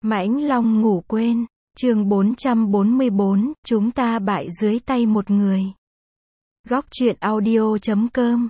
Mãnh Long ngủ quên, chương 444, chúng ta bại dưới tay một người. Góc truyện audio.com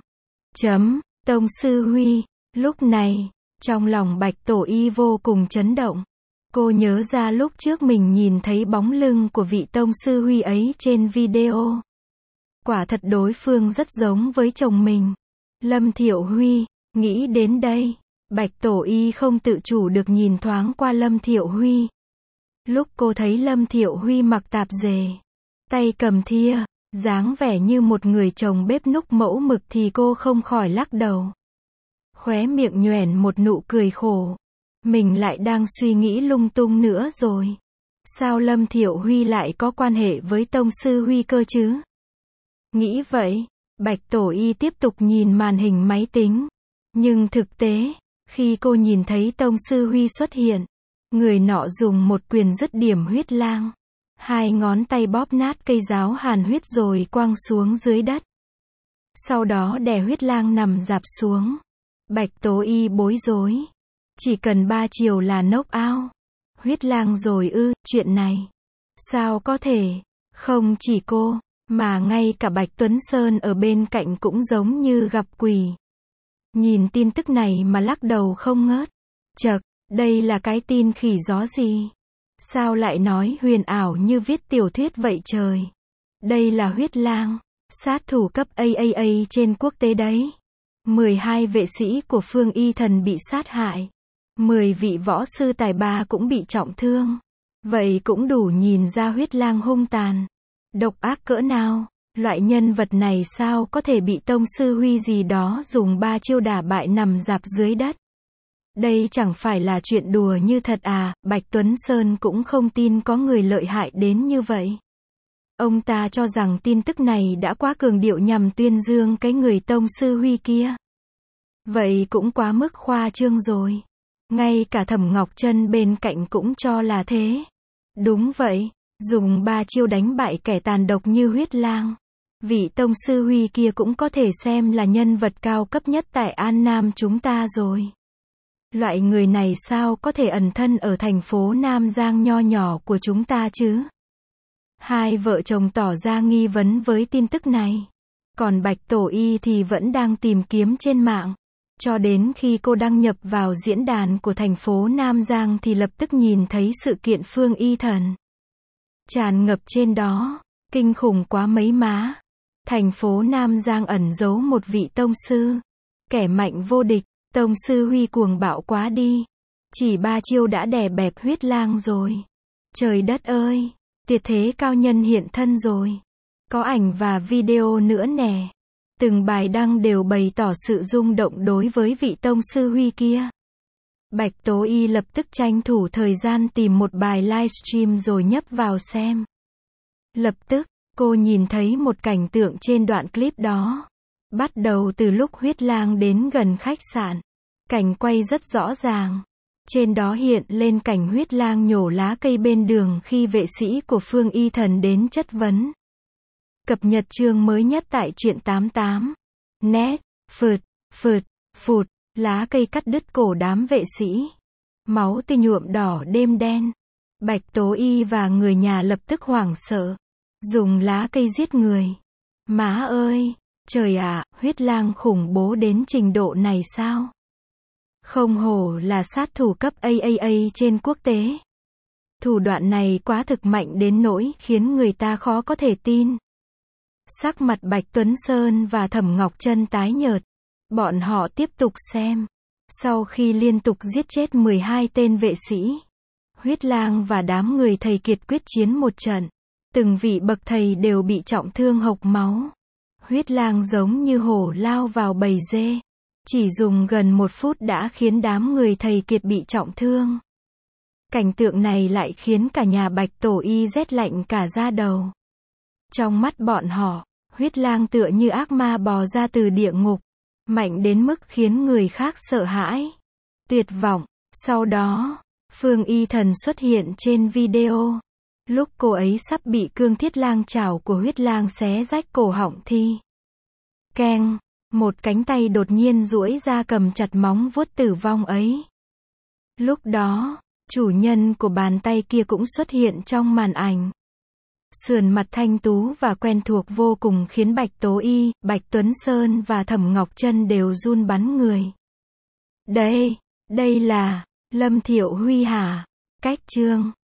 Tông Sư Huy, lúc này, trong lòng Bạch Tổ Y vô cùng chấn động. Cô nhớ ra lúc trước mình nhìn thấy bóng lưng của vị Tông Sư Huy ấy trên video. Quả thật đối phương rất giống với chồng mình, Lâm Thiệu Huy. Nghĩ đến đây, Bạch Tổ Y không tự chủ được nhìn thoáng qua Lâm Thiệu Huy. Lúc cô thấy Lâm Thiệu Huy mặc tạp dề, tay cầm thìa, dáng vẻ như một người chồng bếp núc mẫu mực thì cô không khỏi lắc đầu. Khóe miệng nhoẻn một nụ cười khổ. Mình lại đang suy nghĩ lung tung nữa rồi. Sao Lâm Thiệu Huy lại có quan hệ với Tông Sư Huy cơ chứ? Nghĩ vậy, Bạch Tổ Y tiếp tục nhìn màn hình máy tính. Nhưng thực tế, khi cô nhìn thấy Tông Sư Huy xuất hiện, người nọ dùng một quyền dứt điểm huyết lang. Hai ngón tay bóp nát cây giáo hàn huyết rồi quăng xuống dưới đất. Sau đó đè huyết lang nằm rạp xuống. Bạch Tổ Y bối rối. Chỉ cần 3 chiều là knock out. Huyết lang rồi ư, chuyện này. Sao có thể? Không chỉ cô, mà ngay cả Bạch Tuấn Sơn ở bên cạnh cũng giống như gặp quỷ. Nhìn tin tức này mà lắc đầu không ngớt. Chậc, đây là cái tin khỉ gió gì? Sao lại nói huyền ảo như viết tiểu thuyết vậy trời? Đây là huyết lang, sát thủ cấp AAA trên quốc tế đấy. 12 vệ sĩ của Phương Y Thần bị sát hại. 10 vị võ sư tài ba cũng bị trọng thương. Vậy cũng đủ nhìn ra huyết lang hung tàn, độc ác cỡ nào. Loại nhân vật này sao có thể bị Tông Sư Huy gì đó dùng 3 chiêu đả bại nằm rạp dưới đất? Đây chẳng phải là chuyện đùa như thật à? Bạch Tuấn Sơn cũng không tin có người lợi hại đến như vậy. Ông ta cho rằng tin tức này đã quá cường điệu nhằm tuyên dương cái người Tông Sư Huy kia. Vậy cũng quá mức khoa trương rồi. Ngay cả Thẩm Ngọc Trân bên cạnh cũng cho là thế. Đúng vậy, dùng 3 chiêu đánh bại kẻ tàn độc như huyết lang. Vị Tông Sư Huy kia cũng có thể xem là nhân vật cao cấp nhất tại An Nam chúng ta rồi. Loại người này sao có thể ẩn thân ở thành phố Nam Giang nho nhỏ của chúng ta chứ? Hai vợ chồng tỏ ra nghi vấn với tin tức này. Còn Bạch Tổ Y thì vẫn đang tìm kiếm trên mạng. Cho đến khi cô đăng nhập vào diễn đàn của thành phố Nam Giang thì lập tức nhìn thấy sự kiện Phương Y Thần. Tràn ngập trên đó. Kinh khủng quá mấy má. Thành phố Nam Giang ẩn giấu một vị tông sư. Kẻ mạnh vô địch. Tông Sư Huy cuồng bạo quá đi. Chỉ 3 chiêu đã đè bẹp huyết lang rồi. Trời đất ơi, tuyệt thế cao nhân hiện thân rồi. Có ảnh và video nữa nè. Từng bài đăng đều bày tỏ sự rung động đối với vị Tông Sư Huy kia. Bạch Tố Y lập tức tranh thủ thời gian tìm một bài livestream rồi nhấp vào xem. Lập tức, cô nhìn thấy một cảnh tượng trên đoạn clip đó. Bắt đầu từ lúc huyết lang đến gần khách sạn. Cảnh quay rất rõ ràng. Trên đó hiện lên cảnh huyết lang nhổ lá cây bên đường khi vệ sĩ của Phương Y Thần đến chất vấn. Cập nhật chương mới nhất tại truyện 88. Net, phụt, lá cây cắt đứt cổ đám vệ sĩ. Máu tươi nhuộm đỏ đêm đen. Bạch Tố Y và người nhà lập tức hoảng sợ. Dùng lá cây giết người. Má ơi, trời ạ, huyết lang khủng bố đến trình độ này sao? Không hổ là sát thủ cấp AAA trên quốc tế. Thủ đoạn này quá thực mạnh đến nỗi khiến người ta khó có thể tin. Sắc mặt Bạch Tuấn Sơn và Thẩm Ngọc Trân tái nhợt. Bọn họ tiếp tục xem. Sau khi liên tục giết chết 12 tên vệ sĩ, huyết lang và đám người thầy kiệt quyết chiến một trận. Từng vị bậc thầy đều bị trọng thương hộc máu. Huyết lang giống như hổ lao vào bầy dê. Chỉ dùng gần 1 phút đã khiến đám người thầy kiệt bị trọng thương. Cảnh tượng này lại khiến cả nhà Bạch Tổ Y rét lạnh cả da đầu. Trong mắt bọn họ, huyết lang tựa như ác ma bò ra từ địa ngục. Mạnh đến mức khiến người khác sợ hãi. Tuyệt vọng. Sau đó, Phương Y Thần xuất hiện trên video. Lúc cô ấy sắp bị cương thiết lang chảo của huyết lang xé rách cổ họng thì keng, một cánh tay đột nhiên duỗi ra cầm chặt móng vuốt tử vong ấy. Lúc đó, Chủ nhân của bàn tay kia cũng xuất hiện trong màn ảnh. Sườn mặt thanh tú và quen thuộc vô cùng khiến Bạch Tố Y, Bạch Tuấn Sơn và Thẩm Ngọc Trân đều run bắn người. Đây là Lâm Thiệu Huy hả? Cách chương